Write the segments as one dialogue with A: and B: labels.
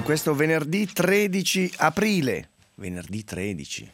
A: questo venerdì 13 aprile. Venerdì 13.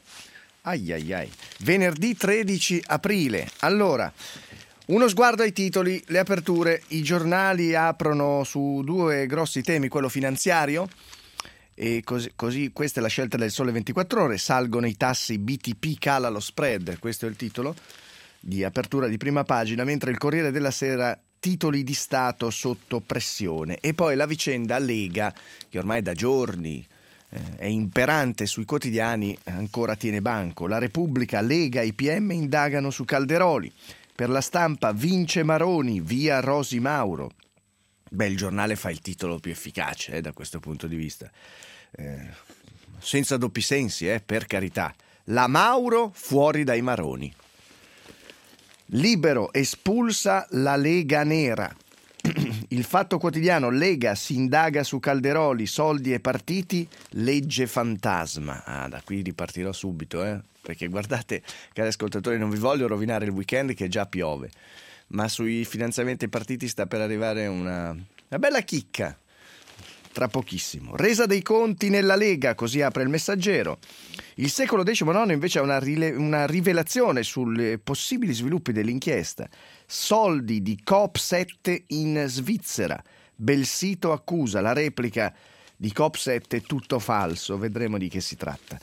A: Venerdì 13 aprile. Allora, uno sguardo ai titoli, le aperture. I giornali aprono su due grossi temi, quello finanziario, e così questa è la scelta del Sole 24 Ore. Salgono i tassi, BTP cala lo spread, questo è il titolo di apertura di prima pagina, mentre il Corriere della Sera, titoli di Stato sotto pressione. E poi la vicenda Lega, che ormai da giorni è imperante sui quotidiani, ancora tiene banco. La Repubblica, Lega e PM indagano su Calderoli. Per La Stampa, vince Maroni, via Rosi Mauro. Beh, il giornale fa il titolo più efficace da questo punto di vista, senza doppi sensi, per carità. La Mauro fuori dai Maroni. Libero, espulsa la Lega Nera. Il Fatto Quotidiano, Lega si indaga su Calderoli, soldi e partiti, legge fantasma. Da qui ripartirò subito, perché guardate, cari ascoltatori, non vi voglio rovinare il weekend che già piove, ma sui finanziamenti ai partiti sta per arrivare una bella chicca tra pochissimo. Resa dei conti nella Lega, così apre il Messaggero. Il Secolo XIX invece ha una rivelazione sui possibili sviluppi dell'inchiesta. Soldi di Coop7 in Svizzera. Belsito accusa, la replica di Coop7 tutto falso. Vedremo di che si tratta.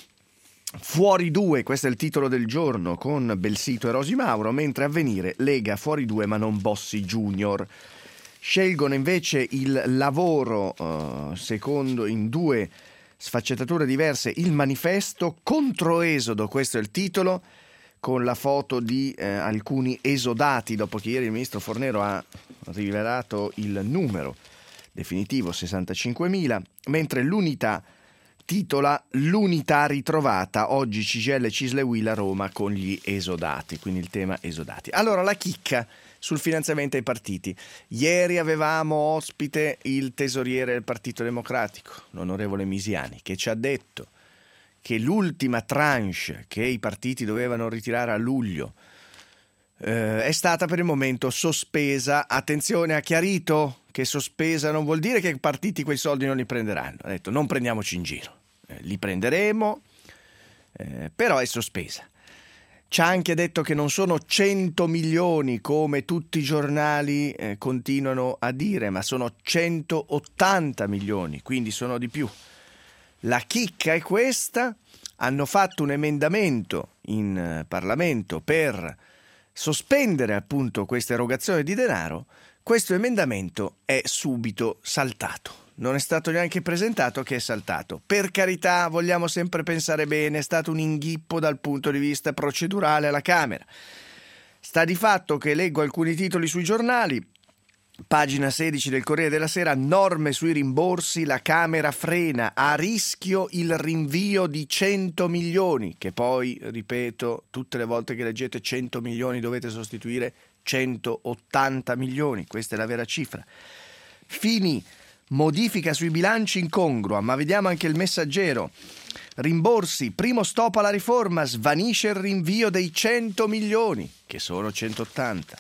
A: Fuori due, questo è il titolo del giorno, con Belsito e Rosi Mauro, mentre Avvenire, Lega fuori due ma non Bossi Junior. Scelgono invece il lavoro, secondo in due sfaccettature diverse, il Manifesto, controesodo, questo è il titolo, con la foto di alcuni esodati, dopo che ieri il ministro Fornero ha rivelato il numero definitivo, 65.000, mentre l'Unità titola L'unità ritrovata, oggi CGIL, CISL e UIL a Roma con gli esodati, quindi il tema esodati. Allora, la chicca sul finanziamento ai partiti. Ieri avevamo ospite il tesoriere del Partito Democratico, l'onorevole Misiani, che ci ha detto che l'ultima tranche che i partiti dovevano ritirare a luglio è stata per il momento sospesa. Attenzione, ha chiarito che sospesa non vuol dire che i partiti quei soldi non li prenderanno. Ha detto non prendiamoci in giro, li prenderemo, però è sospesa. Ci ha anche detto che non sono 100 milioni come tutti i giornali continuano a dire, ma sono 180 milioni, quindi sono di più. La chicca è questa: hanno fatto un emendamento in Parlamento per sospendere appunto questa erogazione di denaro. Questo emendamento è subito saltato. Non è stato neanche presentato, che è saltato. Per carità, vogliamo sempre pensare bene, è stato un inghippo dal punto di vista procedurale alla Camera. Sta di fatto che leggo alcuni titoli sui giornali. Pagina 16 del Corriere della Sera, norme sui rimborsi, la Camera frena, a rischio il rinvio di 100 milioni, che poi, ripeto, tutte le volte che leggete 100 milioni dovete sostituire 180 milioni, questa è la vera cifra. Fini, modifica sui bilanci incongrua, ma vediamo anche il Messaggero. Rimborsi, primo stop alla riforma, svanisce il rinvio dei 100 milioni, che sono 180.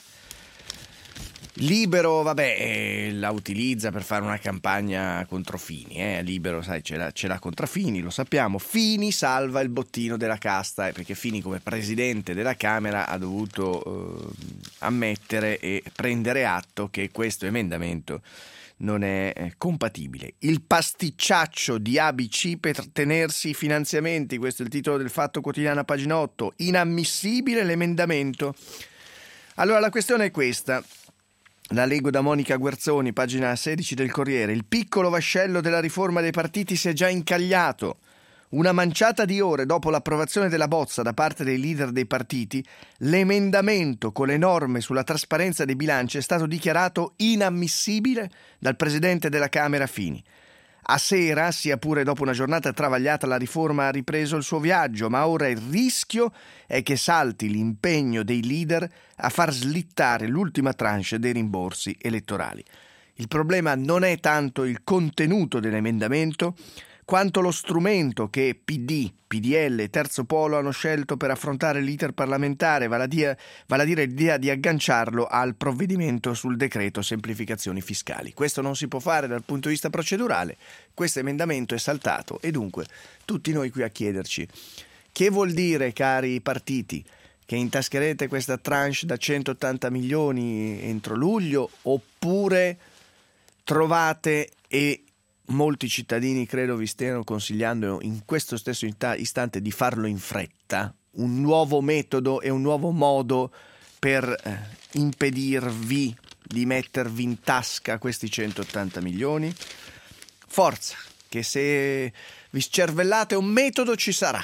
A: Libero, la utilizza per fare una campagna contro Fini. Libero, sai, ce l'ha contro Fini, lo sappiamo. Fini salva il bottino della casta, perché Fini come presidente della Camera ha dovuto ammettere e prendere atto che questo emendamento non è compatibile. Il pasticciaccio di ABC per tenersi i finanziamenti, questo è il titolo del Fatto Quotidiano a pagina 8. Inammissibile l'emendamento. Allora la questione è questa. La leggo da Monica Guerzoni, pagina 16 del Corriere. Il piccolo vascello della riforma dei partiti si è già incagliato. Una manciata di ore dopo l'approvazione della bozza da parte dei leader dei partiti, l'emendamento con le norme sulla trasparenza dei bilanci è stato dichiarato inammissibile dal presidente della Camera Fini. A sera, sia pure dopo una giornata travagliata, la riforma ha ripreso il suo viaggio, ma ora il rischio è che salti l'impegno dei leader a far slittare l'ultima tranche dei rimborsi elettorali. Il problema non è tanto il contenuto dell'emendamento quanto lo strumento che PD, PDL e Terzo Polo hanno scelto per affrontare l'iter parlamentare, vale a dire l'idea di agganciarlo al provvedimento sul decreto semplificazioni fiscali. Questo non si può fare dal punto di vista procedurale, questo emendamento è saltato e dunque tutti noi qui a chiederci che vuol dire, cari partiti, che intascherete questa tranche da 180 milioni entro luglio, oppure trovate, e molti cittadini credo vi stiano consigliando in questo stesso istante di farlo in fretta, un nuovo metodo e un nuovo modo per impedirvi di mettervi in tasca questi 180 milioni? Forza, che se vi scervellate un metodo ci sarà.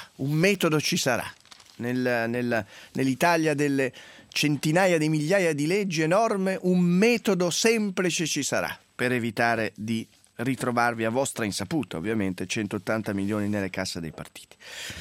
A: Nell'Italia delle centinaia di migliaia di leggi e norme, un metodo semplice ci sarà per evitare di ritrovarvi a vostra insaputa, ovviamente, 180 milioni nelle casse dei partiti.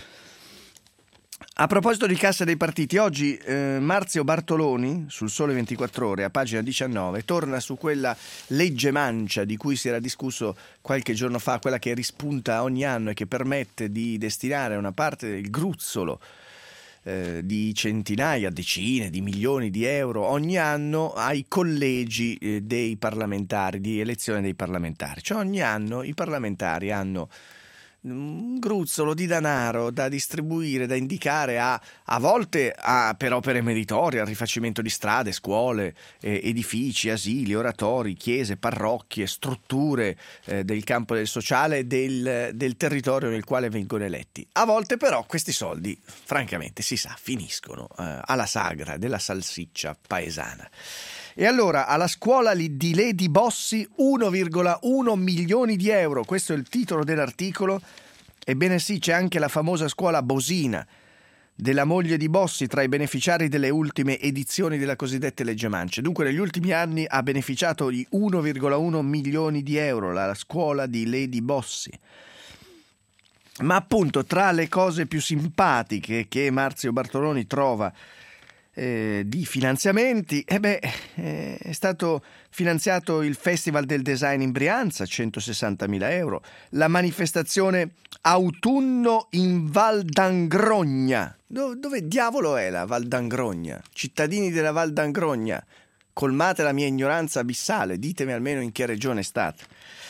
A: A proposito di cassa dei partiti, oggi Marzio Bartoloni, sul Sole 24 Ore, a pagina 19, torna su quella legge mancia di cui si era discusso qualche giorno fa, quella che rispunta ogni anno e che permette di destinare una parte del gruzzolo di centinaia, decine di milioni di euro ogni anno ai collegi dei parlamentari, di elezione dei parlamentari. Cioè ogni anno i parlamentari hanno un gruzzolo di denaro da distribuire, da indicare a volte per opere meritorie, al rifacimento di strade, scuole, edifici, asili, oratori, chiese, parrocchie, strutture del campo del sociale del territorio nel quale vengono eletti. A volte però questi soldi, francamente, si sa, finiscono alla sagra della salsiccia paesana. E allora alla scuola di Lady Bossi 1,1 milioni di euro, questo è il titolo dell'articolo. Ebbene sì, c'è anche la famosa scuola Bosina della moglie di Bossi tra i beneficiari delle ultime edizioni della cosiddetta legge Mance. Dunque negli ultimi anni ha beneficiato di 1,1 milioni di euro la scuola di Lady Bossi. Ma appunto tra le cose più simpatiche che Marzio Bartoloni trova di finanziamenti, è stato finanziato il Festival del Design in Brianza, 160.000 euro, la manifestazione Autunno in Val d'Angrogna. Dove diavolo è la Val d'Angrogna? Cittadini della Val d'Angrogna, colmate la mia ignoranza abissale, ditemi almeno in che regione state.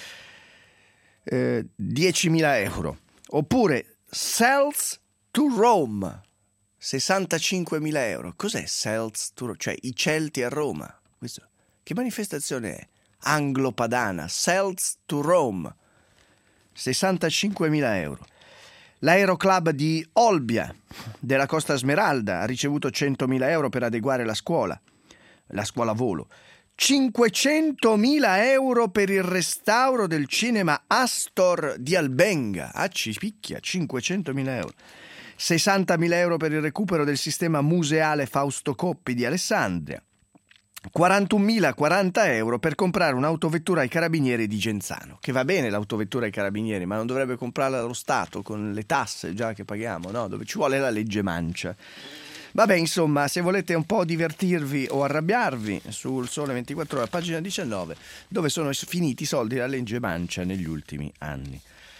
A: 10.000 euro. Oppure Celts to Rome, 65.000 euro. Cos'è Celts to Rome? Cioè i Celti a Roma. Questo, che manifestazione è? Anglo-padana. Celts to Rome, 65.000 euro. L'aeroclub di Olbia della Costa Smeralda ha ricevuto 100.000 euro per adeguare la scuola volo. 500.000 euro per il restauro del cinema Astor di Albenga. Ci picchia, 500.000 euro. 60.000 euro per il recupero del sistema museale Fausto Coppi di Alessandria. 41.040 euro per comprare un'autovettura ai carabinieri di Genzano. Che va bene l'autovettura ai carabinieri, ma non dovrebbe comprarla lo Stato con le tasse già che paghiamo, no? Dove ci vuole la legge mancia. Vabbè, insomma, se volete un po' divertirvi o arrabbiarvi, sul Sole 24 Ore, pagina 19, dove sono finiti i soldi della legge mancia negli ultimi anni.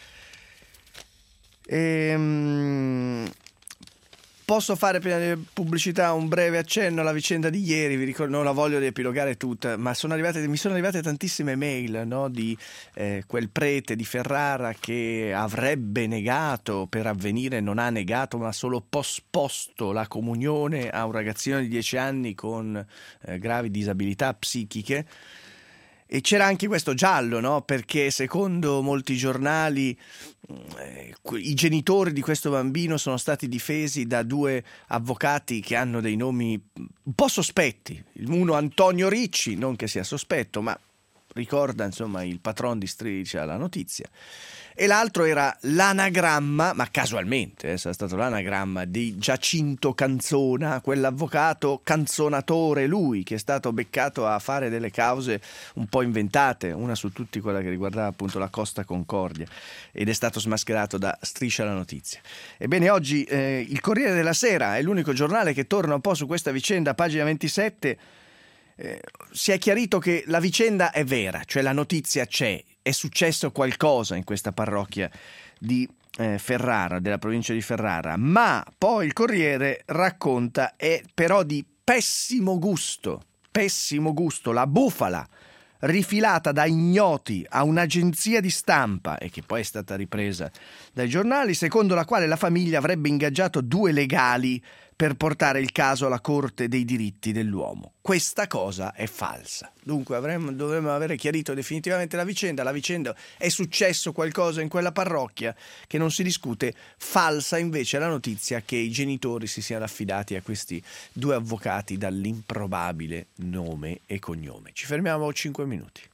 A: Posso fare prima di pubblicità un breve accenno alla vicenda di ieri? Vi ricordo, non la voglio riepilogare tutta, ma mi sono arrivate tantissime mail, no, di quel prete di Ferrara che avrebbe negato per Avvenire, non ha negato ma solo posposto la comunione a un ragazzino di 10 anni con gravi disabilità psichiche. E c'era anche questo giallo, no? Perché secondo molti giornali i genitori di questo bambino sono stati difesi da due avvocati che hanno dei nomi un po' sospetti. Uno Antonio Ricci, non che sia sospetto, ma ricorda insomma il patron di Striscia la Notizia. E l'altro era l'anagramma, ma casualmente sarà stato l'anagramma di Giacinto Canzona, quell'avvocato canzonatore, lui che è stato beccato a fare delle cause un po' inventate, una su tutti quella che riguardava appunto la Costa Concordia, ed è stato smascherato da Striscia la Notizia. Ebbene oggi il Corriere della Sera è l'unico giornale che torna un po' su questa vicenda, pagina 27. Si è chiarito che la vicenda è vera, cioè la notizia c'è, è successo qualcosa in questa parrocchia di Ferrara, della provincia di Ferrara, ma poi il Corriere racconta è però di pessimo gusto, la bufala rifilata da ignoti a un'agenzia di stampa e che poi è stata ripresa dai giornali, secondo la quale la famiglia avrebbe ingaggiato 2 legali per portare il caso alla Corte dei diritti dell'uomo. Questa cosa è falsa. Dunque dovremmo avere chiarito definitivamente la vicenda. La vicenda è successo qualcosa in quella parrocchia che non si discute. Falsa invece è la notizia che i genitori si siano affidati a questi 2 avvocati dall'improbabile nome e cognome. Ci fermiamo 5 minuti.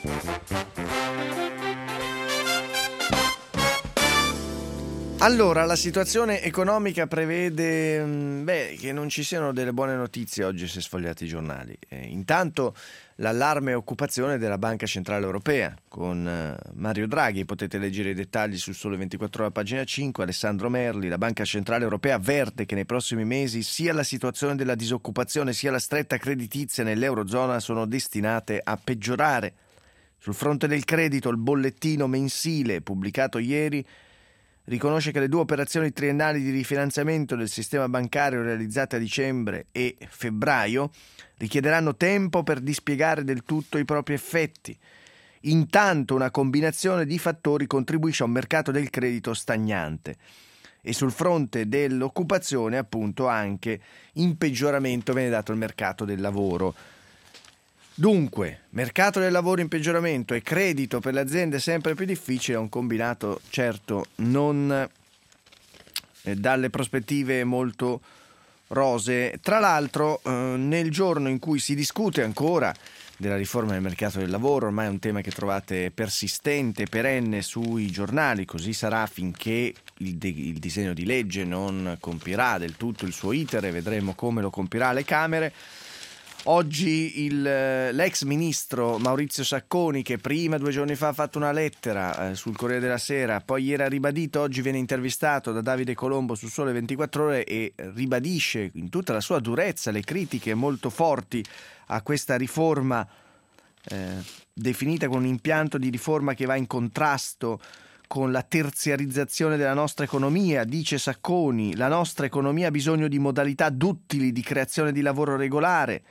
A: Allora, la situazione economica prevede che non ci siano delle buone notizie oggi se sfogliate i giornali. Intanto l'allarme occupazione della Banca Centrale Europea con Mario Draghi, potete leggere i dettagli sul Sole 24 Ore, pagina 5, Alessandro Merli. La Banca Centrale Europea avverte che nei prossimi mesi sia la situazione della disoccupazione sia la stretta creditizia nell'Eurozona sono destinate a peggiorare. Sul fronte del credito, il bollettino mensile pubblicato ieri riconosce che le 2 operazioni triennali di rifinanziamento del sistema bancario realizzate a dicembre e febbraio richiederanno tempo per dispiegare del tutto i propri effetti. Intanto una combinazione di fattori contribuisce a un mercato del credito stagnante e sul fronte dell'occupazione appunto anche in peggioramento viene dato il mercato del lavoro. Dunque, mercato del lavoro in peggioramento e credito per le aziende sempre più difficile è un combinato certo non dalle prospettive molto rosee. Tra l'altro, nel giorno in cui si discute ancora della riforma del mercato del lavoro, ormai è un tema che trovate persistente, perenne sui giornali, così sarà finché il disegno di legge non compirà del tutto il suo iter e vedremo come lo compirà alle Camere. Oggi l'ex ministro Maurizio Sacconi, che prima 2 giorni fa ha fatto una lettera sul Corriere della Sera, poi ieri ha ribadito, oggi viene intervistato da Davide Colombo su Sole 24 Ore e ribadisce in tutta la sua durezza le critiche molto forti a questa riforma definita con un impianto di riforma che va in contrasto con la terziarizzazione della nostra economia. Dice Sacconi, la nostra economia ha bisogno di modalità duttili di creazione di lavoro regolare.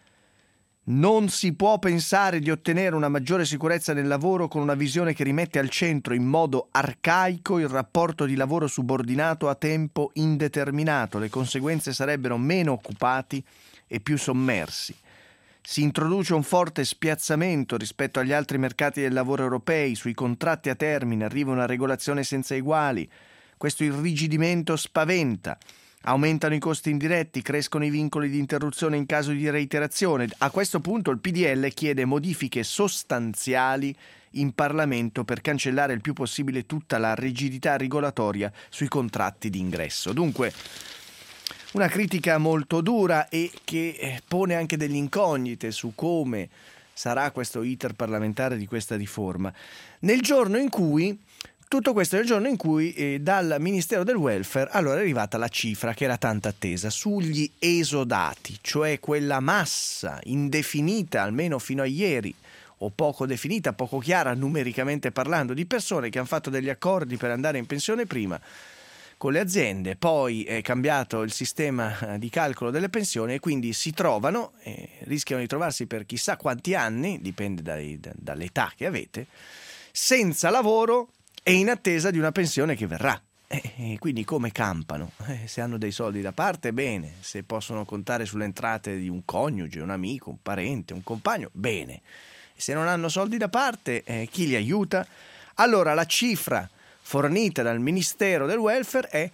A: Non si può pensare di ottenere una maggiore sicurezza nel lavoro con una visione che rimette al centro in modo arcaico il rapporto di lavoro subordinato a tempo indeterminato. Le conseguenze sarebbero meno occupati e più sommersi. Si introduce un forte spiazzamento rispetto agli altri mercati del lavoro europei. Sui contratti a termine arriva una regolazione senza eguali. Questo irrigidimento spaventa. Aumentano i costi indiretti, crescono i vincoli di interruzione in caso di reiterazione. A questo punto il PDL chiede modifiche sostanziali in Parlamento per cancellare il più possibile tutta la rigidità regolatoria sui contratti di ingresso. Dunque, una critica molto dura e che pone anche delle incognite su come sarà questo iter parlamentare di questa riforma. Nel giorno in cui Tutto questo nel giorno in cui dal Ministero del Welfare allora è arrivata la cifra che era tanto attesa sugli esodati, cioè quella massa indefinita almeno fino a ieri o poco definita, poco chiara numericamente parlando, di persone che hanno fatto degli accordi per andare in pensione prima con le aziende, poi è cambiato il sistema di calcolo delle pensioni e quindi si trovano, rischiano di trovarsi per chissà quanti anni, dipende dall'età che avete, senza lavoro e in attesa di una pensione che verrà. E quindi come campano? Se hanno dei soldi da parte, bene. Se possono contare sulle entrate di un coniuge, un amico, un parente, un compagno, bene. Se non hanno soldi da parte, chi li aiuta? Allora la cifra fornita dal Ministero del Welfare è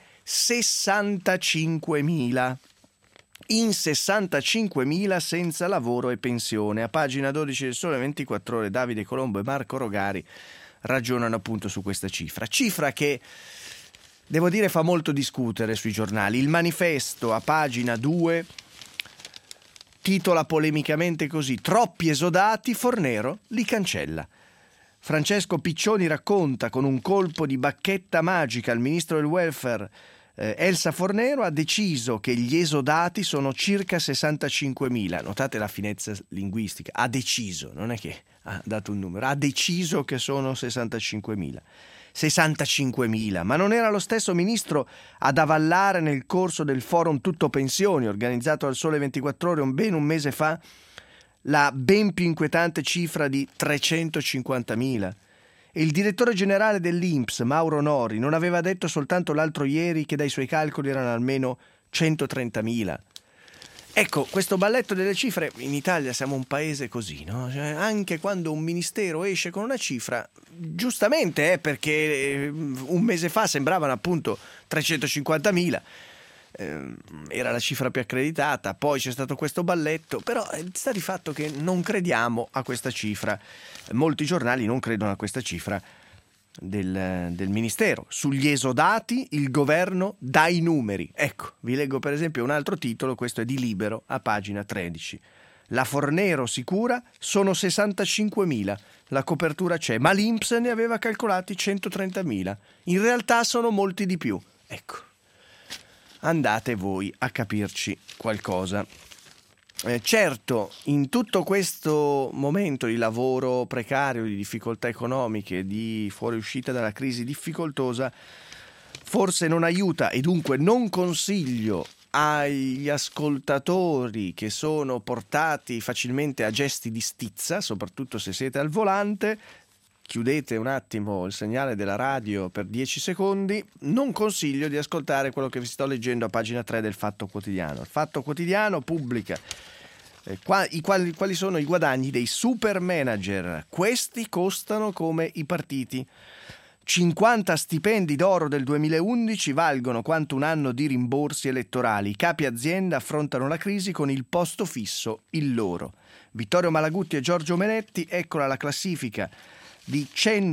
A: 65.000. In 65.000 senza lavoro e pensione. A pagina 12 del Sole 24 Ore Davide Colombo e Marco Rogari ragionano appunto su questa cifra che, devo dire, fa molto discutere sui giornali. Il Manifesto a pagina 2 titola polemicamente così: troppi esodati, Fornero li cancella. Francesco Piccioni racconta: con un colpo di bacchetta magica il ministro del welfare Elsa Fornero ha deciso che gli esodati sono circa 65.000. Notate la finezza linguistica, ha deciso, non è che ha dato un numero, ha deciso che sono 65.000. 65.000, ma non era lo stesso ministro ad avallare nel corso del forum Tutto Pensioni, organizzato al Sole 24 Ore ben un mese fa, la ben più inquietante cifra di 350.000? E il direttore generale dell'INPS, Mauro Nori, non aveva detto soltanto l'altro ieri che dai suoi calcoli erano almeno 130.000? Ecco, questo balletto delle cifre, in Italia siamo un paese così, no? Cioè, anche quando un ministero esce con una cifra, giustamente perché un mese fa sembravano appunto 350.000, era la cifra più accreditata, poi c'è stato questo balletto, però sta di fatto che non crediamo a questa cifra, molti giornali non credono a questa cifra del Ministero. Sugli esodati il governo dà i numeri. Ecco, vi leggo per esempio un altro titolo, questo è di Libero, a pagina 13. La Fornero sicura sono 65.000, la copertura c'è, ma l'INPS ne aveva calcolati 130.000. In realtà sono molti di più. Ecco, andate voi a capirci qualcosa. Certo, in tutto questo momento di lavoro precario, di difficoltà economiche, di fuoriuscita dalla crisi difficoltosa, forse non aiuta e dunque non consiglio agli ascoltatori che sono portati facilmente a gesti di stizza, soprattutto se siete al volante, chiudete un attimo il segnale della radio per 10 secondi, non consiglio di ascoltare quello che vi sto leggendo a pagina 3 del Fatto Quotidiano. Il Fatto Quotidiano pubblica quali sono i guadagni dei super manager. Questi costano come i partiti. 50 stipendi d'oro del 2011 valgono quanto un anno di rimborsi elettorali. I capi azienda affrontano la crisi con il posto fisso, il loro. Vittorio Malagutti e Giorgio Meletti, eccola la classifica di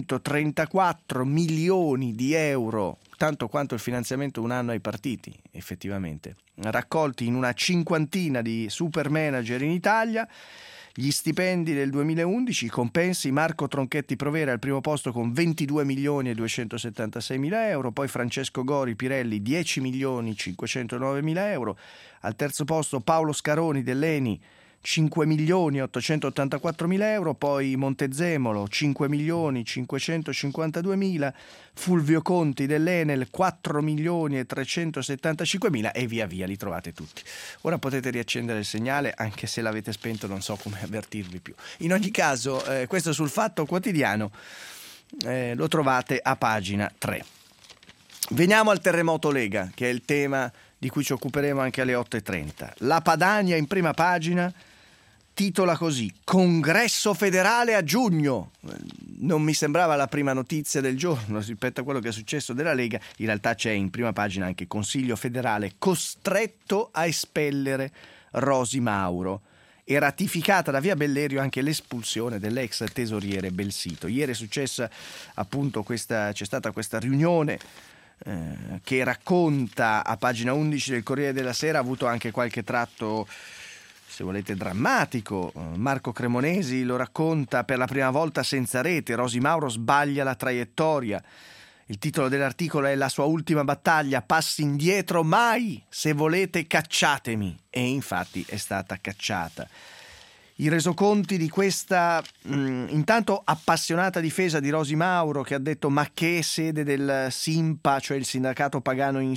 A: 134 milioni di euro, tanto quanto il finanziamento un anno ai partiti, effettivamente, raccolti in una cinquantina di super manager in Italia. Gli stipendi del 2011, i compensi: Marco Tronchetti Provera al primo posto con 22 milioni e 276 mila euro, poi Francesco Gori Pirelli 10 milioni 509 mila euro, al terzo posto Paolo Scaroni dell'ENI 5 milioni 884 mila euro, poi Montezemolo 5 milioni 552 mila, Fulvio Conti dell'Enel 4 milioni e 375 mila e via via, li trovate tutti. Ora potete riaccendere il segnale, anche se l'avete spento non so come avvertirvi più. In ogni caso, questo sul Fatto Quotidiano lo trovate a pagina 3. Veniamo al terremoto Lega, che è il tema di cui ci occuperemo anche alle 8.30. La Padania in prima pagina titola così: Congresso federale a giugno. Non mi sembrava la prima notizia del giorno rispetto a quello che è successo della Lega. In realtà c'è in prima pagina anche Consiglio federale costretto a espellere Rosi Mauro e ratificata da Via Bellerio anche l'espulsione dell'ex tesoriere Belsito. Ieri è successa appunto c'è stata questa riunione che racconta a pagina 11 del Corriere della Sera, ha avuto anche qualche tratto, se volete, drammatico. Marco Cremonesi lo racconta: per la prima volta senza rete, Rosi Mauro sbaglia la traiettoria. Il titolo dell'articolo è: la sua ultima battaglia, passi indietro mai, se volete cacciatemi. E infatti è stata cacciata. I resoconti di questa intanto appassionata difesa di Rosi Mauro, che ha detto: ma che sede del SINPA, cioè il sindacato padano in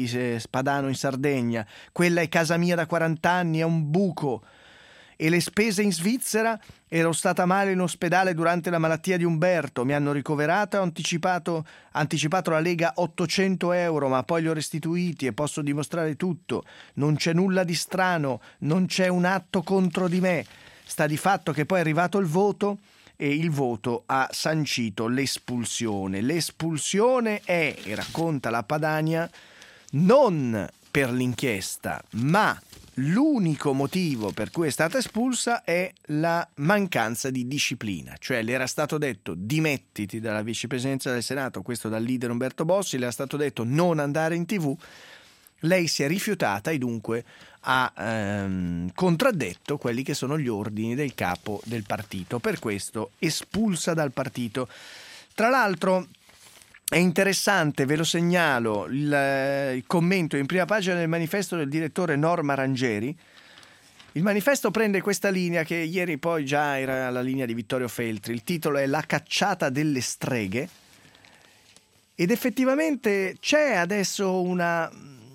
A: Sardegna, quella è casa mia da 40 anni, è un buco. E le spese in Svizzera? Ero stata male in ospedale durante la malattia di Umberto, mi hanno ricoverata e ho anticipato la Lega 800 euro, ma poi li ho restituiti e posso dimostrare tutto. Non c'è nulla di strano, non c'è un atto contro di me. Sta di fatto che poi è arrivato il voto e il voto ha sancito l'espulsione. L'espulsione è, e racconta la Padania, non per l'inchiesta, ma l'unico motivo per cui è stata espulsa è la mancanza di disciplina. Cioè le era stato detto: dimettiti dalla vicepresidenza del Senato, questo dal leader Umberto Bossi, le era stato detto non andare in TV. Lei si è rifiutata e dunque ha contraddetto quelli che sono gli ordini del capo del partito. Per questo espulsa dal partito. Tra l'altro è interessante, ve lo segnalo, il commento in prima pagina del manifesto del direttore Norma Rangieri. Il manifesto prende questa linea che ieri poi già era la linea di Vittorio Feltri. Il titolo è La cacciata delle streghe. Ed effettivamente c'è adesso una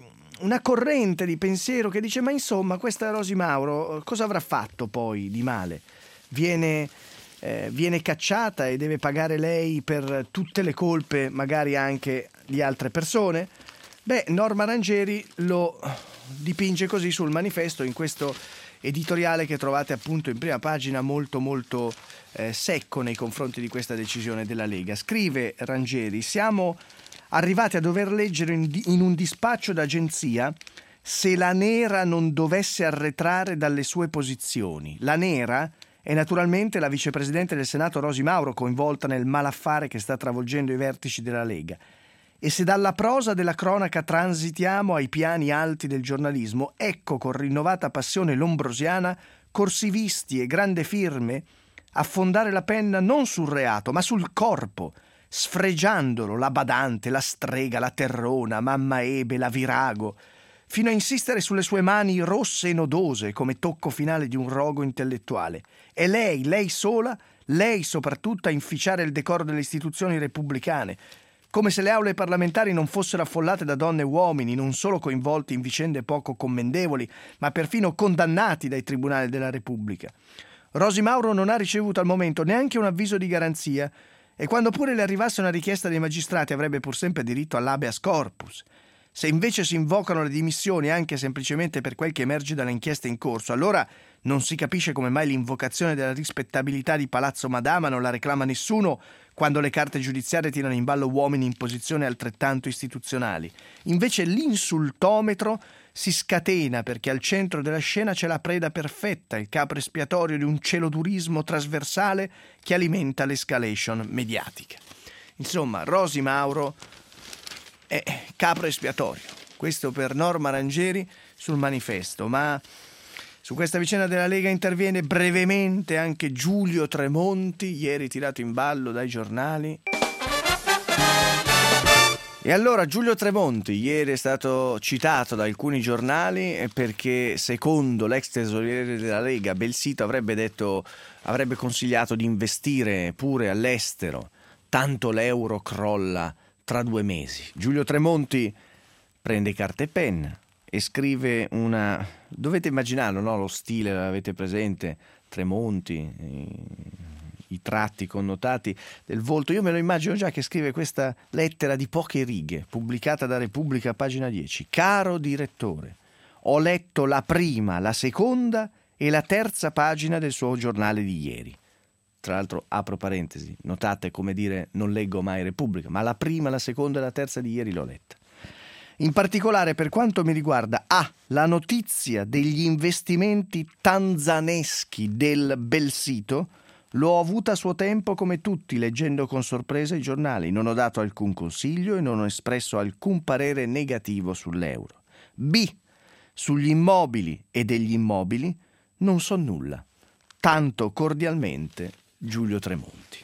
A: corrente di pensiero che dice: ma insomma, questa Rosy Mauro cosa avrà fatto poi di male? Viene cacciata e deve pagare lei per tutte le colpe, magari anche di altre persone? Beh, Norma Rangieri lo dipinge così sul Manifesto, in questo editoriale che trovate appunto in prima pagina, molto molto secco nei confronti di questa decisione della Lega. Scrive Rangieri: siamo arrivati a dover leggere in un dispaccio d'agenzia: se la Nera non dovesse arretrare dalle sue posizioni. La Nera è naturalmente la vicepresidente del Senato Rosy Mauro, coinvolta nel malaffare che sta travolgendo i vertici della Lega. E se dalla prosa della cronaca transitiamo ai piani alti del giornalismo, ecco con rinnovata passione lombrosiana corsivisti e grandi firme affondare la penna non sul reato, ma sul corpo, sfregiandolo, la badante, la strega, la terrona, mamma Ebe, la virago, fino a insistere sulle sue mani rosse e nodose come tocco finale di un rogo intellettuale. E lei sola, lei soprattutto, a inficiare il decoro delle istituzioni repubblicane, come se le aule parlamentari non fossero affollate da donne e uomini, non solo coinvolti in vicende poco commendevoli, ma perfino condannati dai tribunali della Repubblica. Rosy Mauro non ha ricevuto al momento neanche un avviso di garanzia, e quando pure le arrivasse una richiesta dei magistrati avrebbe pur sempre diritto all'habeas corpus. Se invece si invocano le dimissioni anche semplicemente per quel che emerge dalle inchieste in corso, allora non si capisce come mai l'invocazione della rispettabilità di Palazzo Madama non la reclama nessuno, quando le carte giudiziarie tirano in ballo uomini in posizioni altrettanto istituzionali. Invece l'insultometro si scatena perché al centro della scena c'è la preda perfetta, il capro espiatorio di un celodurismo trasversale che alimenta l'escalation mediatica. Insomma, Rosy Mauro è capro espiatorio. Questo per Norma Rangieri sul Manifesto. Ma su questa vicenda della Lega interviene brevemente anche Giulio Tremonti, ieri tirato in ballo dai giornali. E allora Giulio Tremonti ieri è stato citato da alcuni giornali perché, secondo l'ex tesoriere della Lega Belsito, avrebbe consigliato di investire pure all'estero, tanto l'euro crolla tra 2 mesi. Giulio Tremonti prende carta e penna e scrive dovete immaginarlo, no? Lo stile, l'avete presente, Tremonti, i tratti connotati del volto. Io me lo immagino già che scrive questa lettera di poche righe, pubblicata da Repubblica, pagina 10. Caro direttore, ho letto la prima, la seconda e la terza pagina del suo giornale di ieri. Tra l'altro, apro parentesi, notate come dire non leggo mai Repubblica, ma la prima, la seconda e la terza di ieri l'ho letta. In particolare, per quanto mi riguarda, la notizia degli investimenti tanzaneschi del Belsito l'ho avuta a suo tempo come tutti, leggendo con sorpresa i giornali. Non ho dato alcun consiglio e non ho espresso alcun parere negativo sull'euro. B. Sugli immobili e degli immobili non so nulla. Tanto cordialmente, Giulio Tremonti.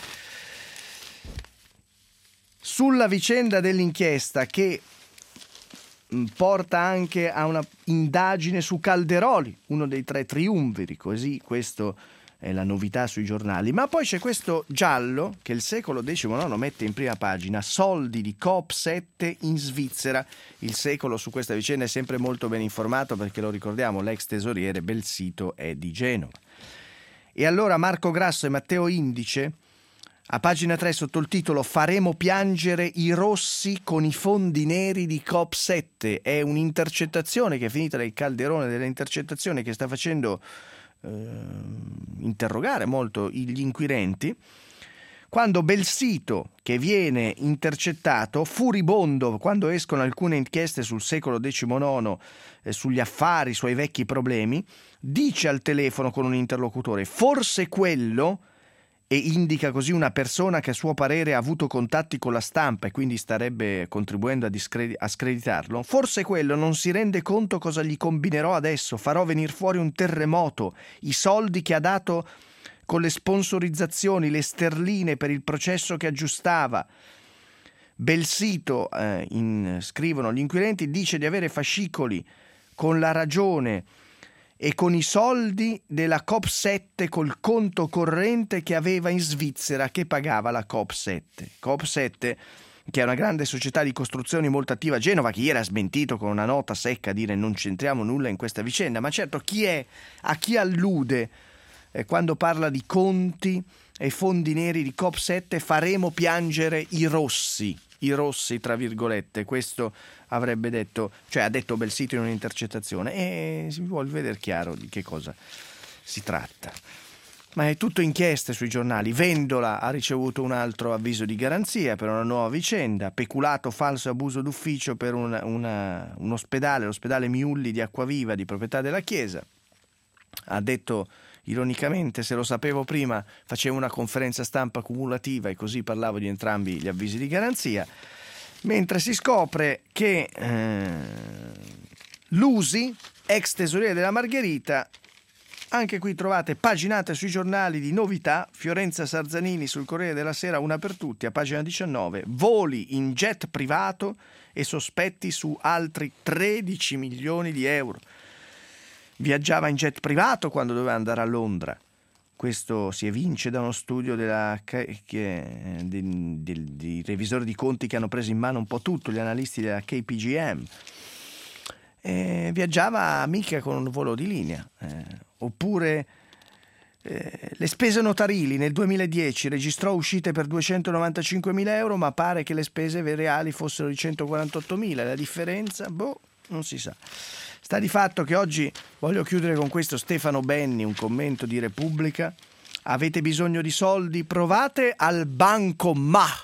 A: Sulla vicenda dell'inchiesta che porta anche a una indagine su Calderoli, uno dei 3 triumviri, così questo è la novità sui giornali. Ma poi c'è questo giallo che il Secolo XIX mette in prima pagina: soldi di COP7 in Svizzera. Il Secolo su questa vicenda è sempre molto ben informato perché, lo ricordiamo, l'ex tesoriere Belsito è di Genova. E allora Marco Grasso e Matteo Indice, a pagina 3, sotto il titolo "Faremo piangere i rossi con i fondi neri di COP7", è un'intercettazione che è finita nel calderone delle intercettazioni, che sta facendo interrogare molto gli inquirenti, quando Belsito, che viene intercettato, furibondo quando escono alcune inchieste sul Secolo XIX, sugli affari, sui vecchi problemi, dice al telefono con un interlocutore: forse quello, e indica così una persona che a suo parere ha avuto contatti con la stampa e quindi starebbe contribuendo a screditarlo, forse quello non si rende conto cosa gli combinerò adesso, farò venire fuori un terremoto, i soldi che ha dato con le sponsorizzazioni, le sterline per il processo che aggiustava. Belsito, scrivono gli inquirenti, dice di avere fascicoli con la Ragione e con i soldi della COP7 col conto corrente che aveva in Svizzera, che pagava la COP7. COP7 che è una grande società di costruzioni molto attiva a Genova, che ieri ha smentito con una nota secca a dire non c'entriamo nulla in questa vicenda. Ma certo, a chi allude quando parla di conti e fondi neri di COP7? Faremo piangere i rossi tra virgolette, questo avrebbe detto, cioè ha detto Belsito in un'intercettazione, e si vuol vedere chiaro di che cosa si tratta. Ma è tutto inchieste sui giornali. Vendola ha ricevuto un altro avviso di garanzia per una nuova vicenda, peculato, falso e abuso d'ufficio per un ospedale, l'ospedale Miulli di Acquaviva, di proprietà della Chiesa. Ha detto ironicamente: se lo sapevo prima facevo una conferenza stampa cumulativa e così parlavo di entrambi gli avvisi di garanzia. Mentre si scopre che Lusi, ex tesoriere della Margherita, anche qui trovate paginate sui giornali di novità. Fiorenza Sarzanini sul Corriere della Sera, una per tutti, a pagina 19, voli in jet privato e sospetti su altri 13 milioni di euro. Viaggiava in jet privato quando doveva andare a Londra. Questo si evince da uno studio di revisori di conti che hanno preso in mano un po' tutto, gli analisti della KPMG. Viaggiava mica con un volo di linea. Oppure le spese notarili nel 2010 registrò uscite per 295.000 euro, ma pare che le spese reali fossero di 148.000. La differenza? Non si sa. Sta di fatto che oggi, voglio chiudere con questo, Stefano Benni, un commento di Repubblica: avete bisogno di soldi? Provate al bancomat.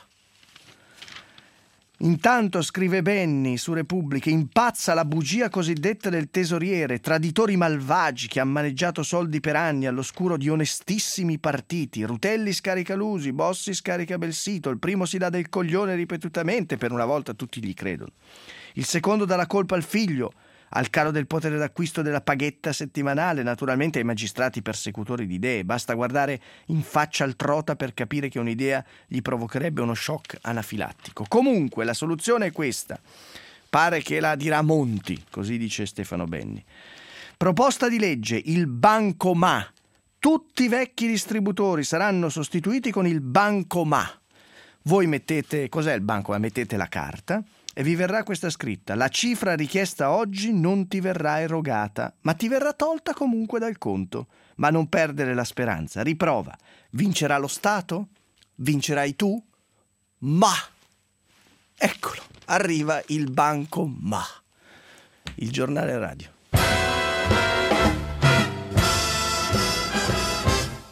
A: Intanto, scrive Benni su Repubblica, impazza la bugia cosiddetta del tesoriere, traditori malvagi che hanno maneggiato soldi per anni all'oscuro di onestissimi partiti. Rutelli scarica Lusi, Bossi scarica Belsito, il primo si dà del coglione ripetutamente, per una volta tutti gli credono. Il secondo dà la colpa al figlio, al calo del potere d'acquisto della paghetta settimanale, naturalmente ai magistrati persecutori di idee. Basta guardare in faccia al Trota per capire che un'idea gli provocherebbe uno shock anafilattico. Comunque la soluzione è questa, pare che la dirà Monti, così dice Stefano Benni. Proposta di legge: il bancomat. Tutti i vecchi distributori saranno sostituiti con il bancomat. Voi mettete, cos'è il bancomat? Mettete la carta e vi verrà questa scritta: la cifra richiesta oggi non ti verrà erogata, ma ti verrà tolta comunque dal conto. Ma non perdere la speranza, riprova. Vincerà lo Stato? Vincerai tu? Ma eccolo, arriva il bancomat. Il giornale radio.